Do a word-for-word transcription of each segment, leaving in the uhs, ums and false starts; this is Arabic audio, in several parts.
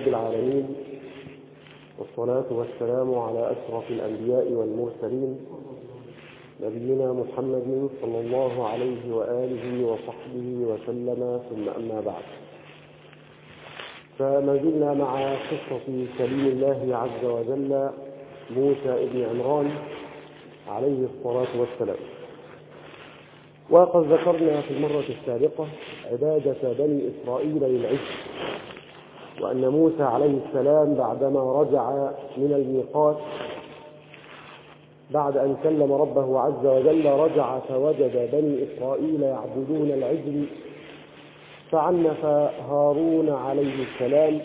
رب العالمين، والصلاة والسلام على أشرف الأنبياء والمرسلين نبينا محمد صلى الله عليه وآله وصحبه وسلم، ثم أما بعد. فما زلنا مع قصة كليم الله عز وجل موسى ابن عمران عليه الصلاة والسلام. وقد ذكرنا في المرة السابقة عبادة بني إسرائيل للعجل، وأن موسى عليه السلام بعدما رجع من الميقات بعد أن كلم ربه عز وجل رجع فوجد بني إسرائيل يعبدون العجل، فعنف هارون عليه السلام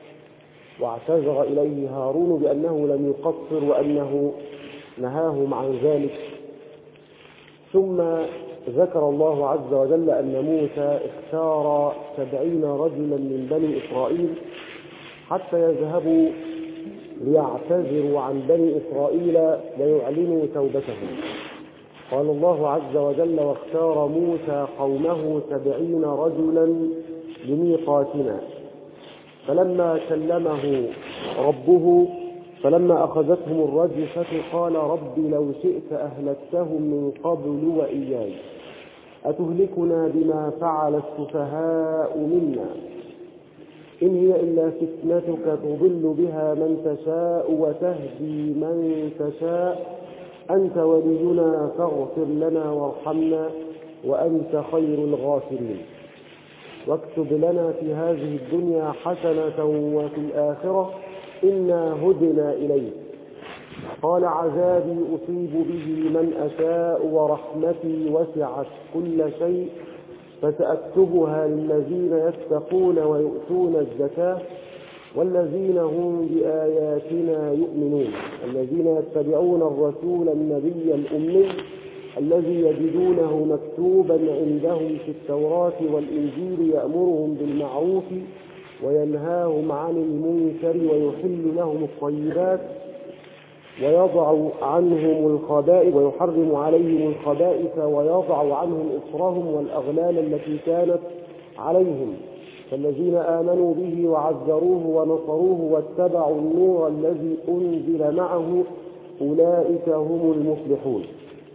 واعتذر إليه هارون بأنه لم يقصر وأنه نهاهم عن ذلك. ثم ذكر الله عز وجل أن موسى اختار سبعين رجلا من بني إسرائيل حتى يذهبوا ليعتذروا عن بني إسرائيل ويعلنوا توبتهم. قال الله عز وجل: واختار موسى قومه سبعين رجلا لميقاتنا فلما كلمه ربه فلما أخذتهم الرجفة قال رب لو شئت أهلكتهم من قبل وإياي أتهلكنا بما فعل السفهاء منا إن هي إلا فتنتك تضل بها من تشاء وتهدي من تشاء أنت ولينا فاغفر لنا وارحمنا وأنت خير الغافرين واكتب لنا في هذه الدنيا حسنة وفي الآخرة إنا هدنا إليك. قال عذابي أصيب به من أشاء ورحمتي وسعت كل شيء فسأكتبها للذين يتقون ويؤتون الزكاة والذين هم بآياتنا يؤمنون الذين يتبعون الرسول النبي الأمي الذي يجدونه مكتوبا عندهم في التوراة والإنجيل يأمرهم بالمعروف وينهاهم عن المنكر ويحل لهم الطيبات ويضع عنهم الخبائث ويحرم عليهم الخبائث ويضع عنهم إصرهم والأغلال التي كانت عليهم فالذين آمنوا به وعزروه ونصروه واتبعوا النور الذي أنزل معه أولئك هم المفلحون.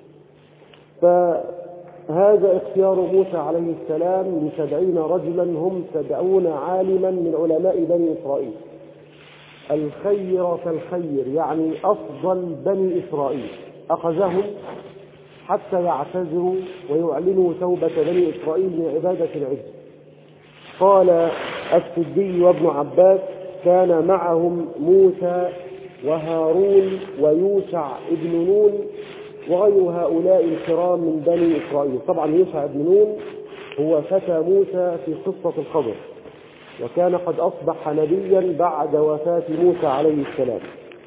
فهذا اختيار موسى عليه السلام لسبعين رجلا هم سبعون عالما من علماء بني إسرائيل، الخير فالخير، يعني أفضل بني إسرائيل، أخذهم حتى يعتذروا ويعلنوا توبة بني إسرائيل من عبادة العجل. قال السدي وابن عباس: كان معهم موسى وهارون ويوشع ابن نون وغير هؤلاء الكرام من بني إسرائيل. طبعا يوشع ابن نون هو فتى موسى في قصة الخضر، وكان قد أصبح نبيا بعد وفاة موسى عليه السلام.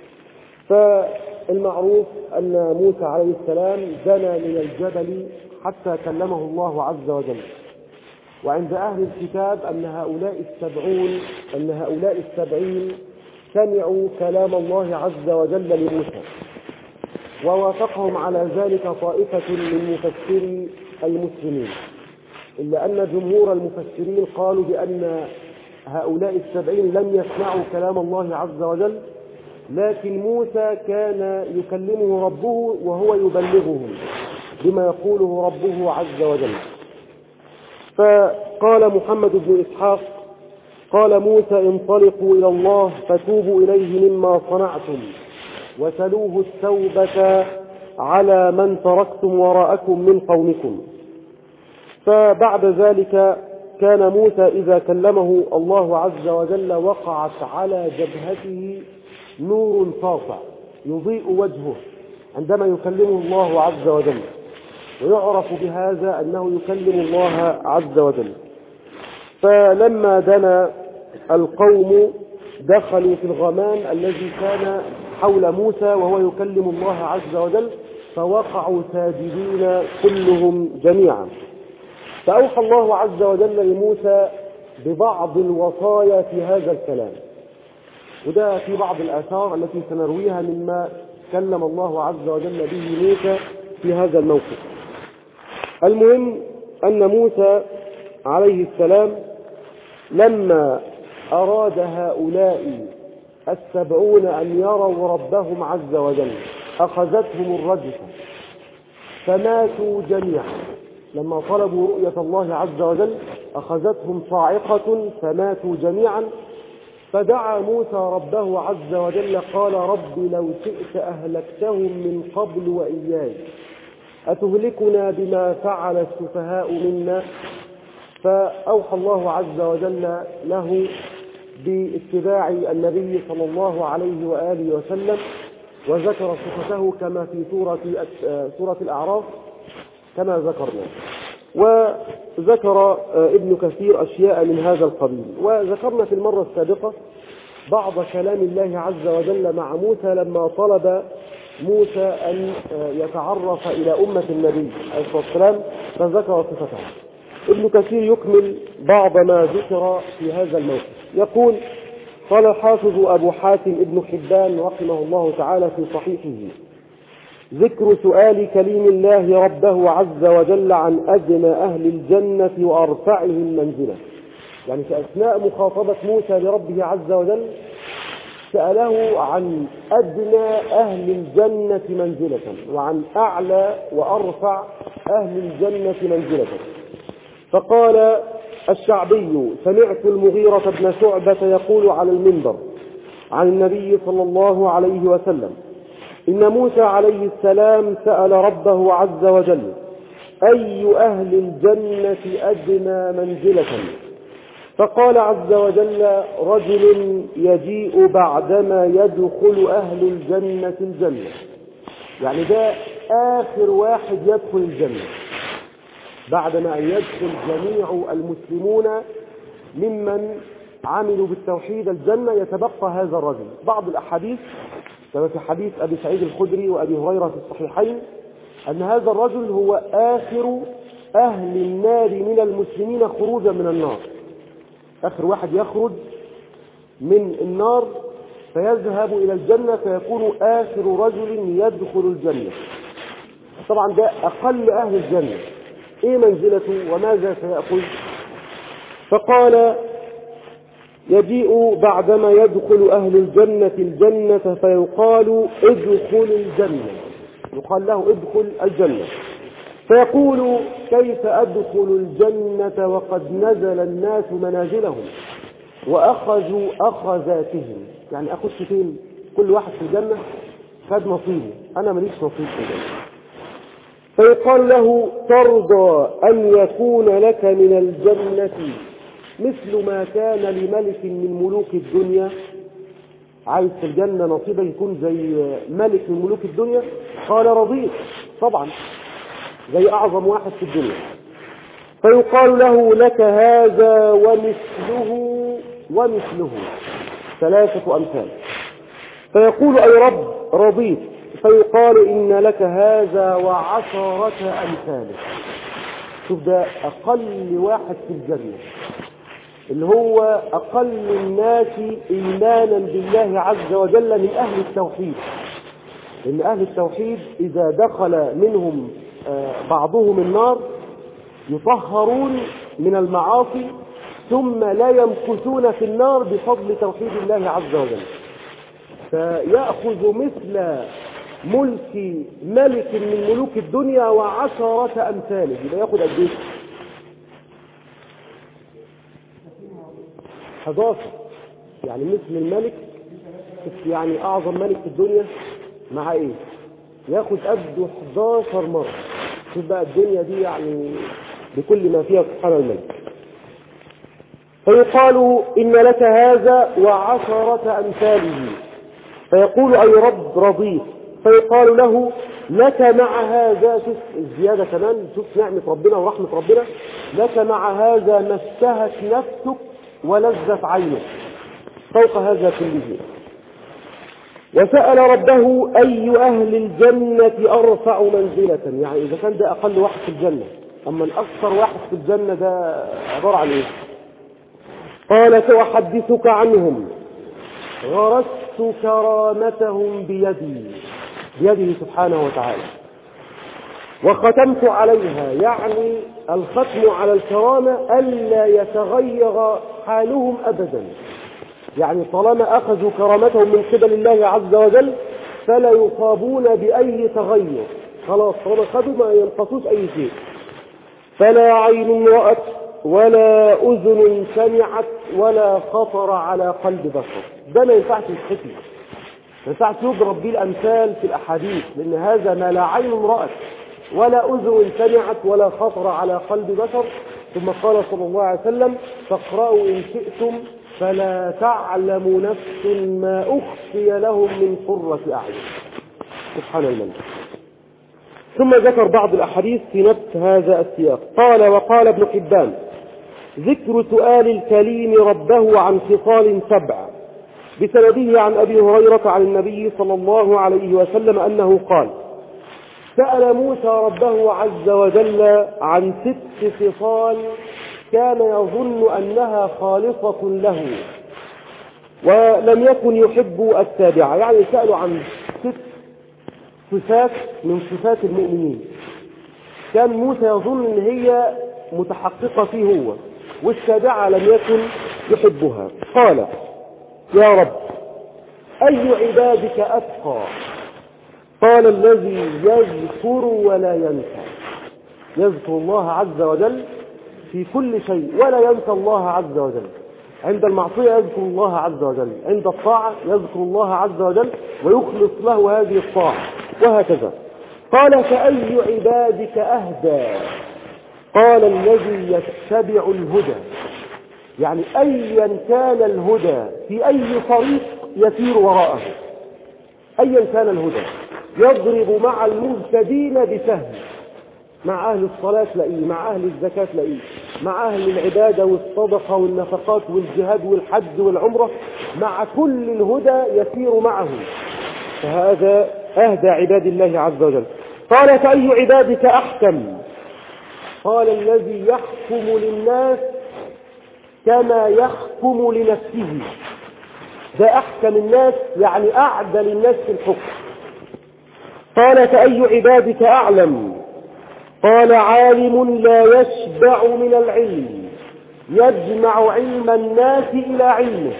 فالمعروف أن موسى عليه السلام دنا من الجبل حتى كلمه الله عز وجل. وعند أهل الكتاب أن هؤلاء السبعون أن هؤلاء السبعين سمعوا كلام الله عز وجل لموسى، ووافقهم على ذلك طائفة من مفسري المسلمين، إلا أن جمهور المفسرين قالوا بأن هؤلاء السبعين لم يسمعوا كلام الله عز وجل، لكن موسى كان يكلمه ربه وهو يبلغهم بما يقوله ربه عز وجل. فقال محمد بن إسحاق: قال موسى انطلقوا إلى الله فتوبوا إليه مما صنعتم وسلوه التوبة على من تركتم وراءكم من قومكم. فبعد ذلك كان موسى إذا كلمه الله عز وجل وقعت على جبهته نور ساطع يضيء وجهه عندما يكلمه الله عز وجل، ويعرف بهذا أنه يكلم الله عز وجل. فلما دنا القوم دخلوا في الغمام الذي كان حول موسى وهو يكلم الله عز وجل، فوقعوا ساجدين كلهم جميعا. فأوحى الله عز وجل لموسى ببعض الوصايا في هذا الكلام، وده في بعض الآثار التي سنرويها مما كلم الله عز وجل به موسى في هذا الموقف. المهم أن موسى عليه السلام لما أراد هؤلاء السبعون أن يروا ربهم عز وجل أخذتهم الرجفة فماتوا جميعا. لما طلبوا رؤية الله عز وجل أخذتهم صاعقة فماتوا جميعا. فدعا موسى ربه عز وجل قال رب لو شئت أهلكتهم من قبل وإياي أتهلكنا بما فعل السفهاء منا. فأوحى الله عز وجل له باتباع النبي صلى الله عليه وآله وسلم وذكر صفته كما في سورة سورة الأعراف كما ذكرنا. وذكر ابن كثير أشياء من هذا القبيل. وذكرنا في المرة السابقة بعض كلام الله عز وجل مع موسى لما طلب موسى أن يتعرف إلى أمة النبي عليه الصلاة والسلام فذكر صفته. ابن كثير يكمل بعض ما ذكر في هذا الموقف. يقول قال الحافظ أبو حاتم ابن حبان رحمه الله تعالى في صحيحه ذكر سؤال كليم الله ربه عز وجل عن أدنى أهل الجنة وأرفعهم منزلة. يعني في أثناء مخاطبة موسى لربه عز وجل سأله عن أدنى أهل الجنة منزلة وعن أعلى وأرفع أهل الجنة منزلة. فقال الشعبي سمعت المغيرة بن شعبة يقول على المنبر عن النبي صلى الله عليه وسلم إن موسى عليه السلام سأل ربه عز وجل أي أهل الجنة أدنى منزلة فقال عز وجل رجل يجيء بعدما يدخل أهل الجنة الجنة. يعني ده آخر واحد يدخل الجنة بعدما أن يدخل جميع المسلمون ممن عملوا بالتوحيد الجنة يتبقى هذا الرجل. بعض الأحاديث كما في حديث أبي سعيد الخدري وأبي هريرة في الصحيحين أن هذا الرجل هو آخر أهل النار من المسلمين خروجا من النار. آخر واحد يخرج من النار فيذهب إلى الجنة فيكون آخر رجل يدخل الجنة. طبعا ده أقل أهل الجنة. إيه منزلته وماذا سيأخذ؟ فقال يجيء بعدما يدخل أهل الجنة الجنة فيقال ادخل الجنة. يقال له ادخل الجنة فيقول كيف أدخل الجنة وقد نزل الناس منازلهم وأخذوا أخذاتهم. يعني أخذ فين؟ كل واحد في الجنة خد نصيبه، أنا ماليش نصيب في الجنة. فيقال له ترضى أن يكون لك من الجنة مثل ما كان لملك من ملوك الدنيا؟ عايز في الجنة نصيبه يكون زي ملك من ملوك الدنيا؟ قال رضيت طبعا زي أعظم واحد في الدنيا. فيقال له لك هذا ومثله ومثله ثلاثة أمثال. فيقول أي رب رضيت. فيقال إن لك هذا وعشرة أمثاله. شوف ده أقل واحد في الجنة اللي هو أقل الناس إيمانا بالله عز وجل من أهل التوحيد. لأن أهل التوحيد إذا دخل منهم بعضهم النار يطهرون من المعاصي ثم لا يمكثون في النار بفضل توحيد الله عز وجل. فيأخذ مثل ملك ملك من ملوك الدنيا وعشرة أمثاله. يبقى يأخذ قد ايه؟ حداشر. يعني مثل الملك يعني أعظم ملك في الدنيا مع إيه؟ يأخذ قده حداشر مرة. شوف بقى الدنيا دي يعني بكل ما فيها سبحان الملك. فيقال إن لك هذا وعشرة أمثاله. فيقول أي رب رضيت. فيقال له لك مع هذا، شوف الزيادة كمان، شوف نعمة ربنا ورحمة ربنا، لك مع هذا ما اشتهت نفسك ولذت عينك فوق هذا كله. وسأل ربه أي أهل الجنة أرفع منزلة. يعني إذا كان ده أقل واحد في الجنة، أما الأكثر واحد في الجنة ده عبارة عن إيه؟ قال سأحدثك عنهم غرست كرامتهم بيدي بيده سبحانه وتعالى وختمت عليها. يعني الختم على الكرامة ألا يتغير حالهم أبدا يعني طالما أخذوا كرامتهم من قبل الله عز وجل فلا يصابون بأي تغير، خلاص طالما خذوا ما ينقصوش أي شيء. فلا عين رأت ولا أذن سمعت ولا خطر على قلب بشر. ده ما ينفعش يتحكي، ما ينفعش يضرب به الأمثال في الأحاديث، لأن هذا ما لا عين رأت ولا أذن سمعت ولا خطر على قلب بشر. ثم قال صلى الله عليه وسلم: فاقرأوا إن شئتم فلا تعلم نفس ما أخفي لهم من قرة أعين. سبحان الملك. ثم ذكر بعض الأحاديث في نفس هذا السياق. قال: وقال ابن حبان: ذكر سؤال الكليم ربه عن خصال سبع، بسنده عن أبي هريرة عن النبي صلى الله عليه وسلم أنه قال: سأل موسى ربه عز وجل عن ست خصال كان يظن أنها خالصة له ولم يكن يحب السابعة. يعني سألوا عن ست صفات من صفات المؤمنين كان موسى يظن أن هي متحققة فيه هو، والسابعة لم يكن يحبها. قال: يا رب، أي عبادك أتقى؟ قال: الذي يذكر ولا ينسى. يذكر الله عز وجل في كل شيء ولا ينسى الله عز وجل. عند المعصية يذكر الله عز وجل، عند الطاعة يذكر الله عز وجل ويخلص له هذه الطاعة، وهكذا. قال: فأي عبادك أهدى؟ قال: الذي يتبع الهدى. يعني أيا كان الهدى في أي طريق يسير وراءه، أيا كان الهدى. يضرب مع المهتدين بسهم، مع أهل الصلاة تلاقيه، مع أهل الزكاة تلاقيه، مع أهل العبادة والصدقة والنفقات والجهاد والحج والعمرة، مع كل الهدى يسير معه. فهذا أهدى عباد الله عز وجل. قال: فأي عبادك أحكم؟ قال: الذي يحكم للناس كما يحكم لنفسه. ده أحكم الناس، يعني أعدل الناس في الحكم. قال: فأي عبادك أعلم؟ قال: عالم لا يشبع من العلم يجمع علم الناس إلى علمه.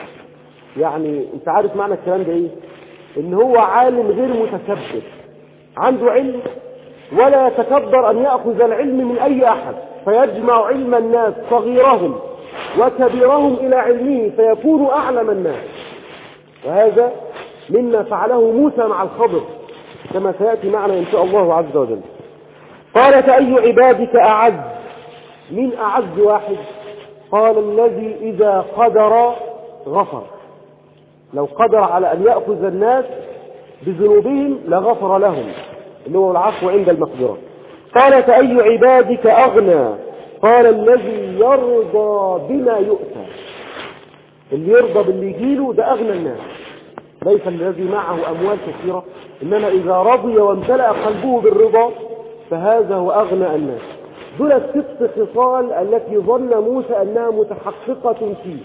يعني انت عارف معنى الكلام ده ايه؟ ان هو عالم غير متكبر، عنده علم ولا يتكبر ان يأخذ العلم من اي احد، فيجمع علم الناس صغيرهم وكبيرهم الى علمه فيكون اعلم الناس. وهذا مما فعله موسى مع الخضر كما سيأتي معنا ان شاء الله عز وجل. قال: فأي عبادك أعز؟ من أعز واحد؟ قال: الذي إذا قدر غفر. لو قدر على أن يأخذ الناس بذنوبهم لغفر لهم، اللي هو العفو عند المقدرة. قال: فأي عبادك أغنى؟ قال: الذي يرضى بما يؤتى. اللي يرضى باللي يجيله ده أغنى الناس، ليس الذي معه أموال كثيرة، إنما إذا رضي وامتلأ قلبه بالرضا فهذا هو أغنى الناس. دول الست خصال التي ظن موسى أنها متحققة فيه.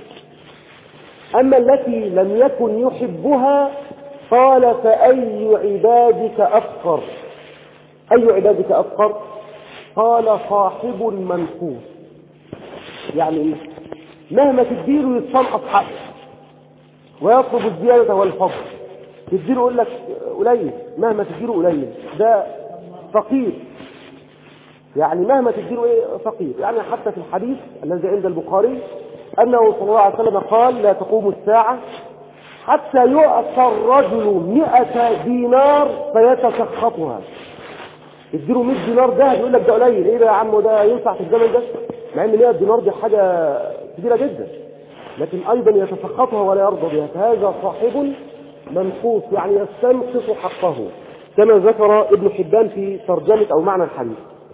أما التي لم يكن يحبها قال: فأي عبادك أفقر؟ أي عبادك أفقر؟ قال: صاحب منقوص. يعني مهما تديله يتصنقص حقه ويطلب الزيادة والفضل. تديله يقول لك قليل، مهما تديله قليل، ده فقير. يعني مهما تديله ايه فقير. يعني حتى في الحديث الذي عند البخاري أنه صلى الله عليه وسلم قال: لا تقوم الساعة حتى يعطى الرجل مئة دينار فيتسخطها. يديله مئة دينار ده يقول لك ده قليل، ايه ده يا عم، ده ينفع في الزمن ده؟ مع ان مئة دينار دي حاجة كبيرة جدا، لكن أيضا يتسخطها ولا يرضى بها. فهذا صاحب منقوص، يعني يستنقص حقه، كما ذكر ابن حبان في ترجمة أو معنى الحديث.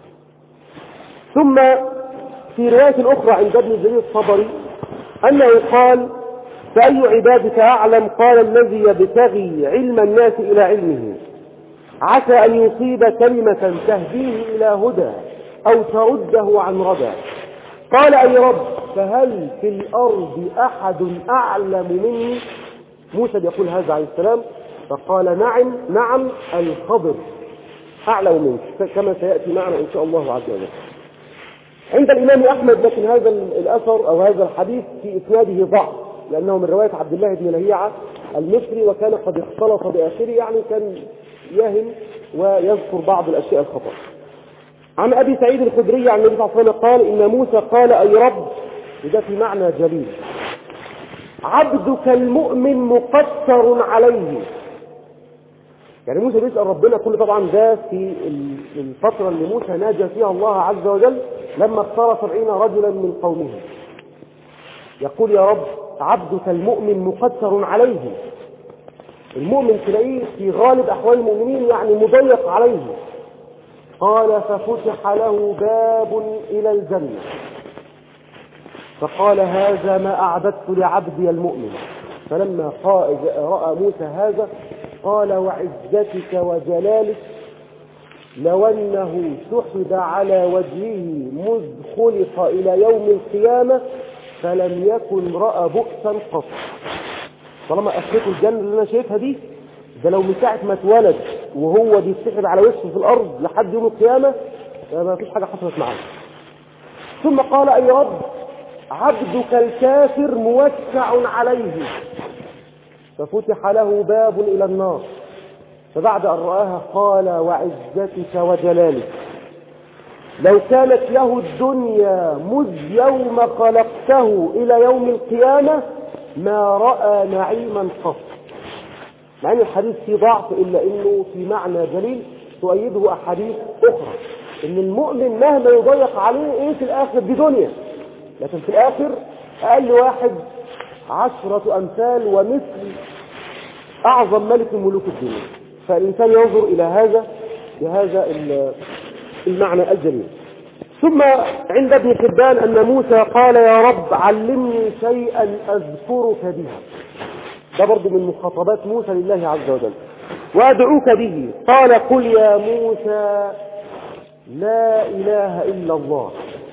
ثم في رواية أخرى عند ابن جرير الطبري أنه قال: فأي عبادك أعلم؟ قال: الذي يبتغي علم الناس إلى علمه عسى أن يصيب كلمة تهديه إلى هدى أو ترده عن ردى. قال: أي رب، فهل في الأرض أحد أعلم مني؟ موسى يقول هذا عليه السلام، فقال: نعم نعم الخضر أعلم منك، كما سيأتي معنا إن شاء الله عز وجل. عند الإمام أحمد لكن هذا الأثر أو هذا الحديث في إسناده ضعف، لأنه من رواية عبد الله بن لهيعة المصري، وكان قد اختلط بآخره، يعني كان يهم ويذكر بعض الأشياء الخطأ. عن أبي سعيد الخدري عن النبي صلى الله عليه وسلم قال إن موسى قال أي رب، وده في معنى جليل، عبدك المؤمن مقتر عليه. يعني موسى بيسأل ربنا كل، طبعا ده في الفترة اللي موسى ناجى فيها الله عز وجل لما اختار سبعين رجلا من قومه، يقول يا رب عبدك المؤمن مقتر عليه. المؤمن تلاقيه في غالب أحوال المؤمنين يعني مضيق عليه. قال ففتح له باب إلى الجنة فقال هذا ما أعددت لعبدي المؤمن. فلما رأى موسى هذا قال وعزتك وجلالك لو أنه سحب على وجهه مذ خلق إلى يوم القيامة فلم يكن رأى بؤسا قط. طالما أخذته الجنة اللي أنا شايفها دي، ده لو من ساعة ما اتولد وهو بيتسحب على وشه في الأرض لحد يوم القيامة ما فيش حاجة حصلت معاه. ثم قال أي رب عبدك الكافر موسع عليه، ففتح له باب إلى النار. فبعد أن رآها قال وعزتك وجلالك لو كانت له الدنيا مذ يوم خلقته إلى يوم القيامة ما رأى نعيما قط. مع أن الحديث فيه ضعف إلا أنه في معنى جليل تؤيده أحاديث أخرى، إن المؤمن مهما يضيق عليه إيه في الآخر بدنيا، لكن في الآخر أقل واحد عشرة أمثال ومثل أعظم ملك من ملوك الدنيا. فالإنسان ينظر إلى هذا بهذا المعنى الجليل. ثم عند ابن حبان أن موسى قال يا رب علمني شيئا أذكرك به. ده برضو من مخاطبات موسى لله عز وجل. وأدعوك به. قال قل يا موسى لا إله إلا الله.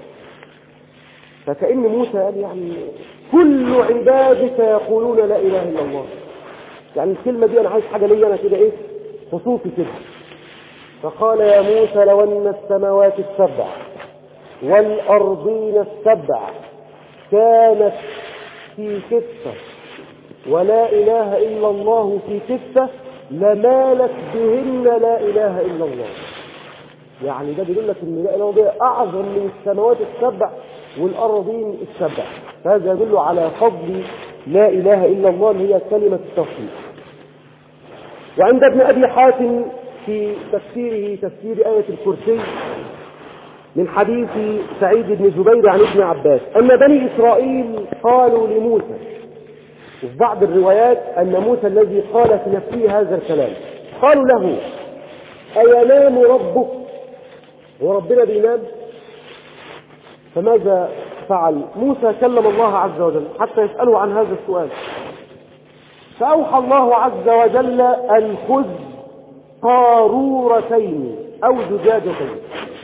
فكأن موسى قال يعني كل عبادك يقولون لا إله إلا الله. يعني الكلمة دي أنا عايز حاجة لي أنا كده إيه خصوصي كده. فقال يا موسى لو أن السماوات السبع والأرضين السبع كانت في كفة ولا إله إلا الله في كفة لمالت بهن لا إله إلا الله. يعني ده بيقول لك ان لا اله الا الله اعظم من السماوات السبع والارضين السبع. فهذا يدل على فضل لا اله الا الله اللي هي كلمه التوحيد. وعند ابن ابي حاتم في تفسيره تفسير ايه الكرسي من حديث سعيد بن جبير عن ابن عباس ان بني اسرائيل قالوا لموسى، وفي بعض الروايات ان موسى الذي قال في نفسه هذا الكلام، قالوا له اينام ربك؟ وربنا بينام؟ فماذا فعل موسى؟ كلم الله عز وجل حتى يسأله عن هذا السؤال. فأوحى الله عز وجل أن خذ قارورتين أو زجاجتين،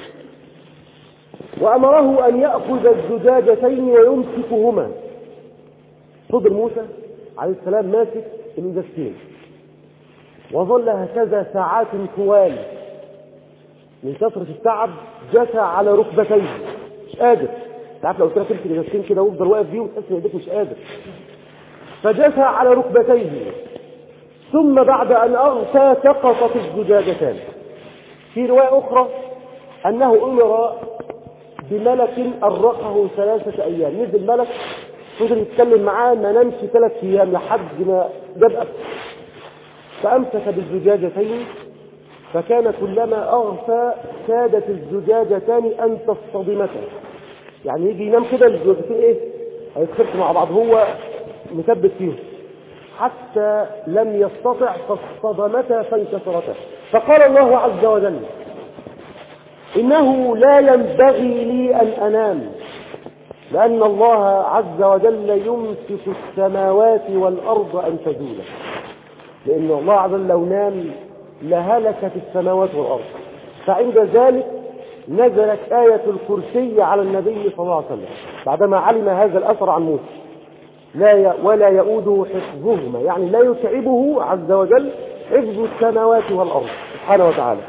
وأمره أن يأخذ الزجاجتين ويمسكهما. فضل موسى عليه السلام ماسك الزجاجتين وظل هكذا ساعات طوال، من كثرة التعب جثى على ركبتيه مش قادر. تعرف لو قلت لك تمسك الزجاجتين كده وافضل واقف بيهم تحس ان ايديك مش قادر. فجثى على ركبتيه، ثم بعد ان اغثى سقطت الزجاجتان. في رواية اخرى انه امر بملك ارقه ثلاثة ايام. نزل ملك فضل يتكلم معاه ما نمشي ثلاث ايام لحد ما جاب أكل. فامسك بالزجاجتين فكان كلما أغفى كادت الزجاجتان أن تصطدمتا. يعني يجي ينام كده الزجاجتين إيه هيتخبطوا مع بعض، هو مثبت فيهم حتى لم يستطع فاصطدمتا فانكسرتا. فقال الله عز وجل إنه لا ينبغي لي أن أنام، لأن الله عز وجل يمسك السماوات والأرض أن تزولا. لأن الله عز وجل لو نام لهلكت السماوات والأرض. فعند ذلك نزلت آية الكرسي على النبي صلى الله عليه وسلم بعدما علم هذا الأثر عن موسى، لا ي... ولا يؤوده حفظهما، يعني لا يتعبه عز وجل حفظ السماوات والأرض سبحانه وتعالى.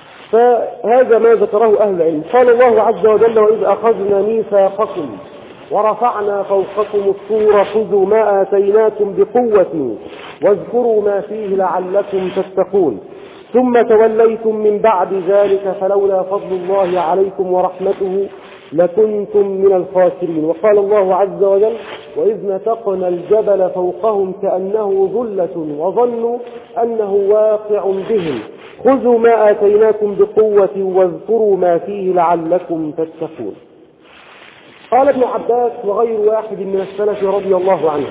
فهذا ما ذكره أهل العلم. قال الله عز وجل وإذ أخذنا ميثاقكم ورفعنا فوقكم الطور خذوا ما آتيناكم بقوة واذكروا ما فيه لعلكم تتقون ثم توليتم من بعد ذلك فلولا فضل الله عليكم ورحمته لكنتم من الخاسرين. وقال الله عز وجل وإذ نتقنا الجبل فوقهم كأنه ظلة وظنوا أنه واقع بهم خذوا ما آتيناكم بقوة واذكروا ما فيه لعلكم تتقون. قال ابن عباس وغير واحد من السلف رضي الله عنه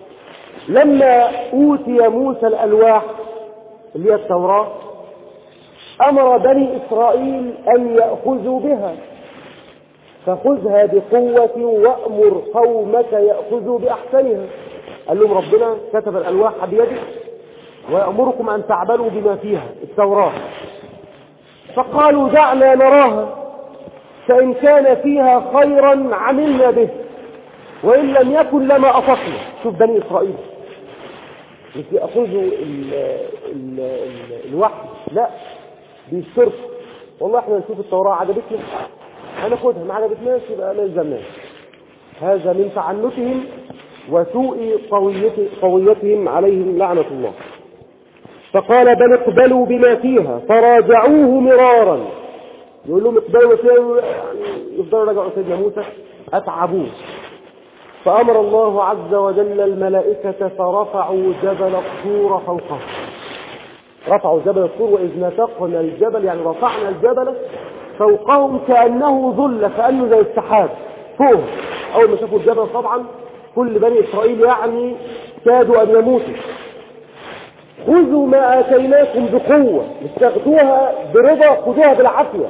لما أوتي موسى الألواح اللي هي التوراة أمر بني إسرائيل أن يأخذوا بها فخذها بقوة وأمر قومك يأخذوا بأحسنها. قال لهم ربنا كتب الألواح بيده ويأمركم أن تعملوا بما فيها التوراة. فقالوا دعنا نراها فإن كان فيها خيرا عملنا به وإن لم يكن لما أطقنا. شوف بني إسرائيل مش يأخذوا ال ال ال الوحي، لا بيشترطوا والله احنا نشوف التوراة عجبتنا هناخدها، ما عجبتناش يبقى ما يلزمناش. هذا من تعنتهم وسوء قويتهم عليهم لعنة الله. فقال بل اقبلوا بما فيها فراجعوه مرارا. يقول لهم اقبلوا فيها يفضلوا رجعوا سيدنا موسى أتعبوه. فأمر الله عز وجل الملائكة فرفعوا جبل الطور فوقهم. رفعوا جبل الطور وإذ نتقنا الجبل يعني رفعنا الجبل فوقهم كأنه ظل كأنه زي السحاب فوق. أول ما شافوا الجبل طبعا كل بني إسرائيل يعني كادوا أن يموتوا. خذوا ما آتيناكم بقوة استخدوها برضا خذوها بالعافية.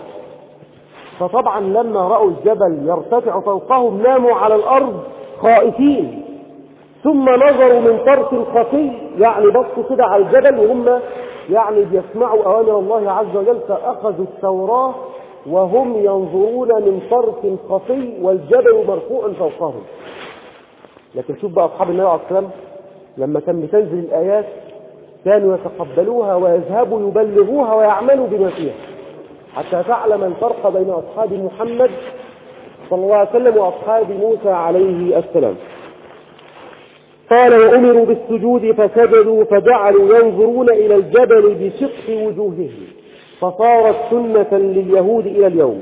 فطبعا لما رأوا الجبل يرتفع فوقهم ناموا على الأرض خائفين ثم نظروا من طرف خفي يعني بصوا كده على الجبل وهم يعني بيسمعوا أوامر الله عز وجل فأخذوا التوراة وهم ينظرون من طرف خفي والجبل مرفوع فوقهم. لكن شوف بقى أصحاب النبي عليه الصلاة والسلام لما كان بتنزل الآيات كانوا يتقبلوها ويذهبوا يبلغوها ويعملوا بما فيها حتى تعلم الفرق بين أصحاب محمد صلى الله عليه وسلم وأصحاب موسى عليه السلام. قال وأمروا بالسجود فسجدوا فجعلوا ينظرون إلى الجبل بشق وجوههم فصارت سنة لليهود إلى اليوم.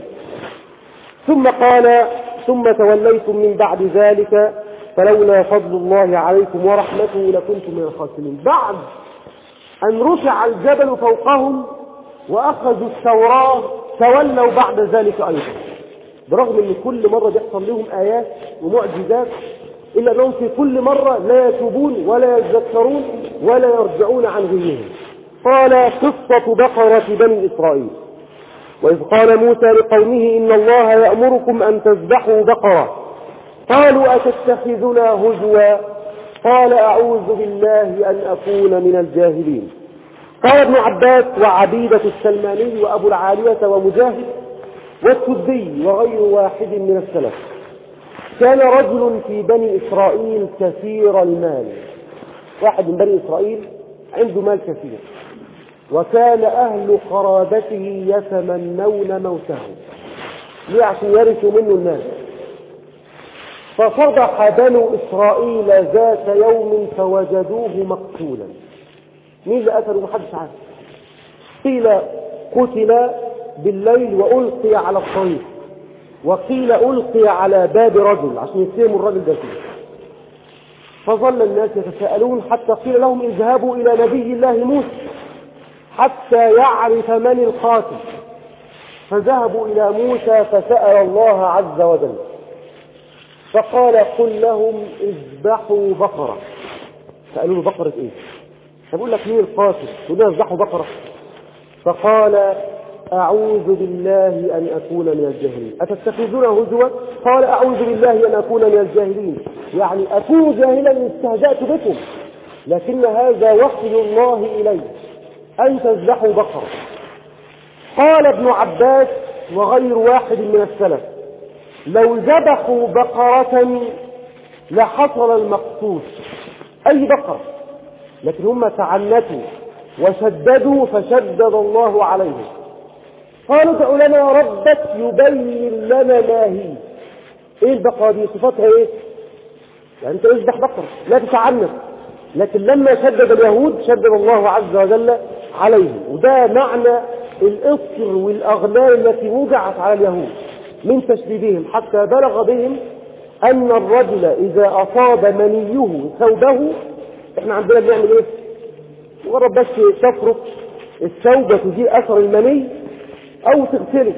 ثم قال ثم توليتم من بعد ذلك فلولا فضل الله عليكم ورحمته لكنتم من الخاسرين. بعد أن رفع الجبل فوقهم وأخذوا التوراة تولوا بعد ذلك أيضا برغم أن كل مرة بيحصل لهم آيات ومعجزات إلا أنهم في كل مرة لا يتوبون ولا يتذكرون ولا يرجعون عن غيهم. قال قصة بقرة بني إسرائيل وإذ قال موسى لقومه إن الله يأمركم أن تذبحوا بقرة قالوا أتتخذنا هزوا قال أعوذ بالله أن أكون من الجاهلين. قال ابن عباس وعبيدة السلماني وأبو العالية ومجاهد والسدي وغير واحد من السلف كان رجل في بني إسرائيل كثير المال. واحد من بني إسرائيل عنده مال كثير وكان أهل قرابته يتمنون موته ليه عشان يرثوا منه المال. ففضح بنو إسرائيل ذات يوم فوجدوه مقتولا. مين اللي قتله؟ محدش عارف. قيل قتل بالليل وألقي على الطريق وقيل ألقي على باب رجل عشان يتهموا الرجل ده فيه. فظل الناس يتساءلون حتى قيل لهم اذهبوا إلى نبي الله موسى حتى يعرف من القاتل. فذهبوا إلى موسى فسأل الله عز وجل فقال قل لهم اذبحوا بقرة. سألوا له بقرة ايه؟ فبقول لك مين القاتل؟ يقول لهم اذبحوا بقرة. فقال أعوذ بالله أن أكون من الجاهلين. أتتخذون هزوا؟ قال أعوذ بالله أن أكون من الجاهلين يعني أكون جاهلا إن استهزأت بكم لكن هذا وحي الله إلي أن تذبحوا بقرة. قال ابن عباس وغير واحد من السلف لو ذبحوا بقرة لحصل المقصود أي بقرة لكن هم تعنتوا وشددوا فشدد الله عليهم. قالوا ادع لنا ربك يبين لنا ما هي ايه البقرة دي؟ صفاتها ايه؟ يعني انت اذبح بقرة لا تتعنف، لكن لما شدد اليهود شدد الله عز وجل عليهم. وده معنى الإصر والأغلال التي وضعت على اليهود من تشديدهم، حتى بلغ بهم أن الرجل إذا أصاب منيه ثوبه، احنا عندنا بنعمل ايه؟ مجرد بس تفرق الثوبة تزيل أثر المني أو تغسله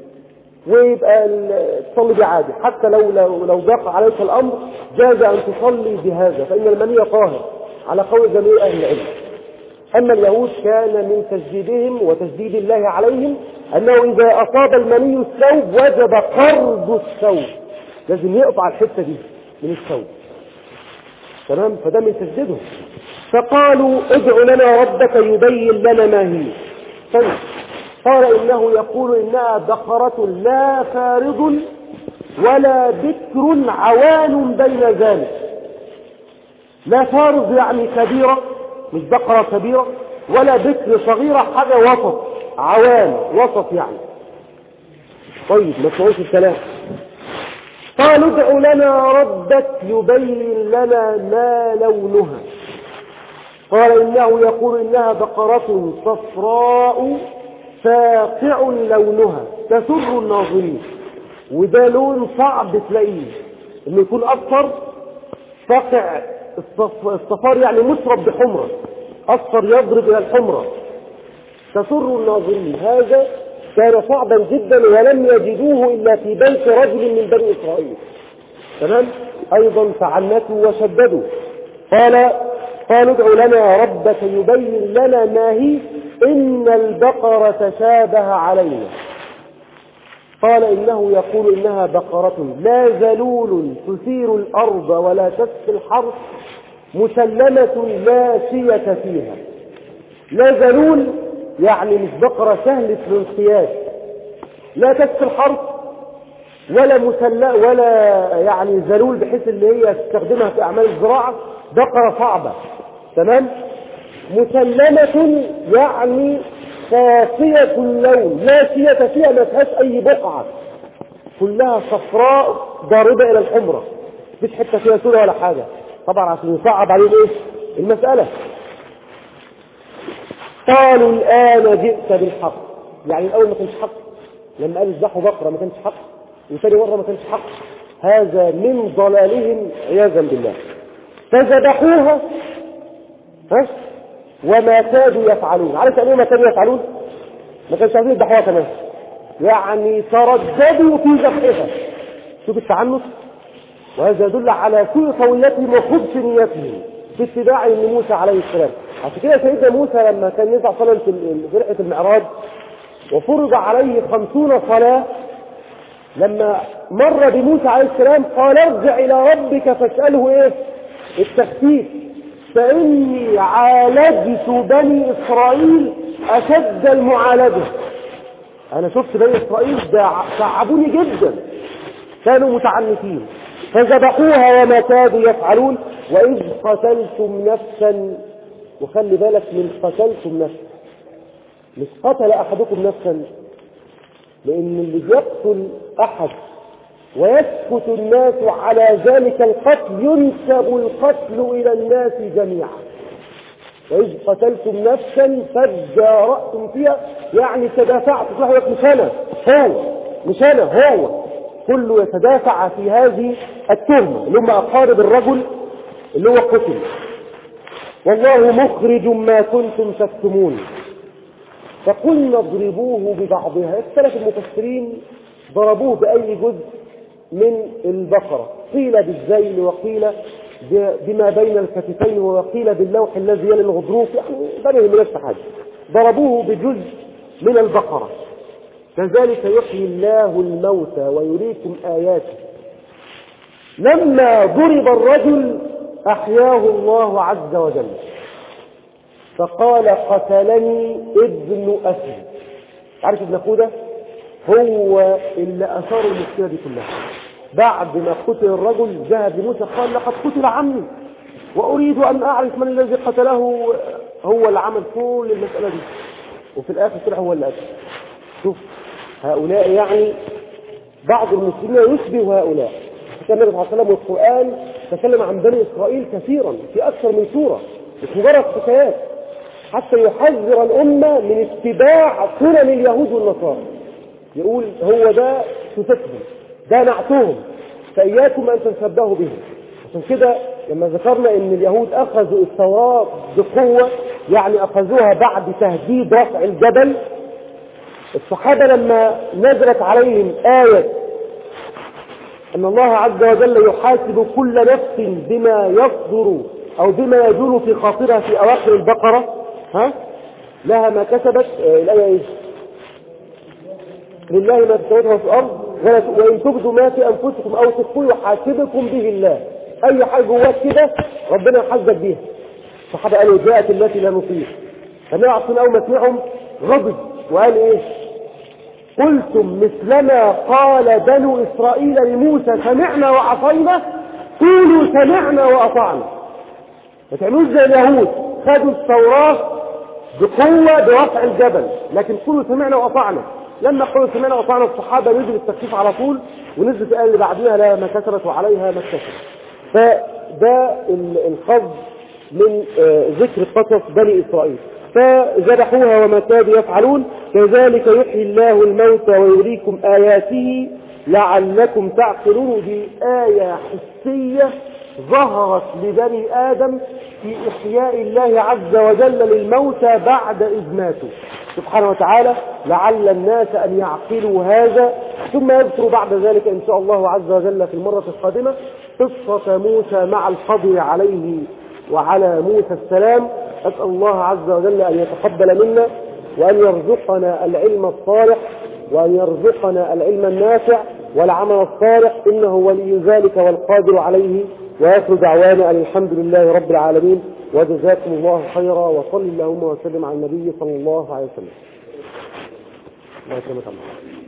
ويبقى تصلي بعادة، حتى لو لو لو ضاق عليك الأمر جاز أن تصلي بهذا، فإن المني طاهر على قول جميع أهل العلم. أما اليهود كان من تجديدهم وتجديد الله عليهم أنه إذا أصاب المني الثوب وجب قرض الثوب، لازم يقطع الحتة دي من الثوب، تمام؟ فده من تجديدهم. فقالوا ادع لنا ربك يبين لنا ما هي. فنه. قال إنه يقول إنها بقرة لا فارض ولا بكر عوان بين ذلك. لا فارض يعني كبيرة، مش بقرة كبيرة، ولا بكر صغيرة، حاجة وسط، عوان وسط يعني. طيب ما تقولش الكلام. قالوا ادع لنا ربك يبين لنا ما لونها. قال إنه يقول إنها بقرة صفراء فاقع لونها تسر الناظرين. وده لون صعب تلاقيه، انه يكون اصفر فاقع، الصفار يعني مشرب بحمرة، اصفر يضرب الى الحمرة، تسر الناظرين. هذا كان صعبا جدا ولم يجدوه الا في بيت رجل من بني اسرائيل، تمام؟ ايضا تعنتوا وشددوا. قال قالوا ادع لنا ربك يبين لنا ما هي إن البقرة تشابه علينا. قال إنه يقول إنها بقرة لا ذلول تثير الأرض ولا تسقي الحرث مسلمة لا شية فيها. لا ذلول يعني مش بقرة سهلة الانقياد، لا تسقي الحرث ولا مسلة ولا يعني ذلول بحيث اللي هي تستخدمها في أعمال الزراعة، بقرة صعبة، تمام؟ مسلمة يعني صافية اللون لا شية فيها، ما فيهاش أي بقعة، كلها صفراء ضاربة إلى الحمرة، مفيش حتة فيها سودة ولا حاجة، طبعا عشان يصعب عليهم إيه المسألة. قالوا الآن جئت بالحق، يعني الأول ما كانش حق، لما قالوا اذبحوا بقرة ما كانش حق، وثاني مرة ما كانش حق، هذا من ضلالهم عياذا بالله. فذبحوها ها وما كادوا يفعلون. عارف يعني ايه ما كانوا يفعلون؟ ما كانش عايزين يذبحوها كمان، يعني ترددوا في ذبحها. شوف التعنت، وهذا يدل على سوء طويلتهم وخبث نيتهم في اتباع موسى عليه السلام. عشان كده سيدنا موسى لما كان يطلع صلاة في رحلة المعراج وفرض عليه خمسون صلاة، لما مر بموسى عليه السلام قال ارجع إلى ربك فاسأله ايه؟ التخفيف، فإني عالجت بني إسرائيل أشد المعالجة. أنا شفت بني إسرائيل تعبوني جدا، كانوا متعنتين، فذبحوها وما كادوا يفعلون. وإذ قتلتم نفسا، وخلي بالك من قتلتم نفسا، مش قتل أحدكم نفسا، لأن اللي بيقتل أحد ويسكت الناس على ذلك القتل ينسب القتل إلى الناس جميعا. وإذ قتلتم نفسا فادارأتم فيها، يعني تدافعتم، واحد مش أنا هو، مش أنا هو، كله يتدافع في هذه التهمة اللي هم أقارب الرجل اللي هو قتل. والله مخرج ما كنتم تكتمون. فقلنا اضربوه ببعضها. الثلاث المفسرين ضربوه بأي جزء من البقرة، قيل بالذيل وقيل بما بين الكتفين وقيل باللوح الذي يلي الغضروف، يعني بنهم نفس حاجة، ضربوه بجزء من البقرة. كذلك يحيي الله الموتى ويريكم آياته. لما ضرب الرجل أحياه الله عز وجل، فقال قتلني ابن أخي. عارف ابن أخوه ده هو اللي أثار المشكلة دي كلها. بعد ما قتل الرجل ذهب لموسى قال لقد قتل عمي وأريد أن أعرف من الذي قتله. هو اللي عمل كل المسألة دي، وفي الآخر طلع هو اللي قتل. شوف هؤلاء، يعني بعض المسلمين يشبه هؤلاء، كان النبي صلى الله عليه وسلم والقرآن تكلم عن بني إسرائيل كثيرا في أكثر من سورة، مش مجرد حكايات، حتى يحذر الأمة من اتباع سنن اليهود والنصارى. يقول هو ده صفتهم، ده نعتهم، فإياكم أن تنشبهوا بهم. عشان كده لما ذكرنا ان اليهود اخذوا التوراة بقوة، يعني اخذوها بعد تهديد رفع الجبل، الصحابة لما نزلت عليهم آية ان الله عز وجل يحاسب كل نفس بما يصدر او بما يدور في خاطرها في اواخر البقرة، ها لها ما كسبت، الآية ايه؟ لله ما في السماوات وفي الارض وان تبدوا ما في انفسكم او تخفوه يحاسبكم به الله. اي حاجه جواك كده ربنا يحاسبك بيها. الصحابه قالوا جاءت التي لا نطيق. فالنبي عليه الصلاه والسلام اول ما سمعهم غضب وقال ايه؟ قلتم مثلما قال بنو اسرائيل لموسى سمعنا وعصينا قولوا سمعنا واطعنا. ما تعملوش زي اليهود خدوا التوراه بقوه برفع الجبل، لكن قولوا سمعنا واطعنا. لما قالوا سمعنا واطعنا الصحابه نزل التخفيف على طول، ونزلت الآية اللي بعدها لا ما كسرت وعليها ما اكتسبت. فده الحظ من ذكر قصص بني إسرائيل. فذبحوها وما كادوا يفعلون كذلك يحيي الله الموتى ويريكم آياته لعلكم تعقلون. دي آية حسية ظهرت لبني آدم في إحياء الله عز وجل للموتى بعد إذ ماتوا سبحانه وتعالى، لعل الناس أن يعقلوا هذا. ثم يذكر بعد ذلك إن شاء الله عز وجل في المرة القادمة قصة موسى مع الخضر عليه وعلى موسى السلام. أسأل الله عز وجل أن يتقبل منا وأن يرزقنا العلم الصالح وأن يرزقنا العلم النافع والعمل الصالح، إنه ولي ذلك والقادر عليه. وآخر دعوانا أن الحمد لله رب العالمين، وجزاكم الله خيرا، وصل اللهم وسلم على النبي صلى الله عليه وسلم. الله يسلمك.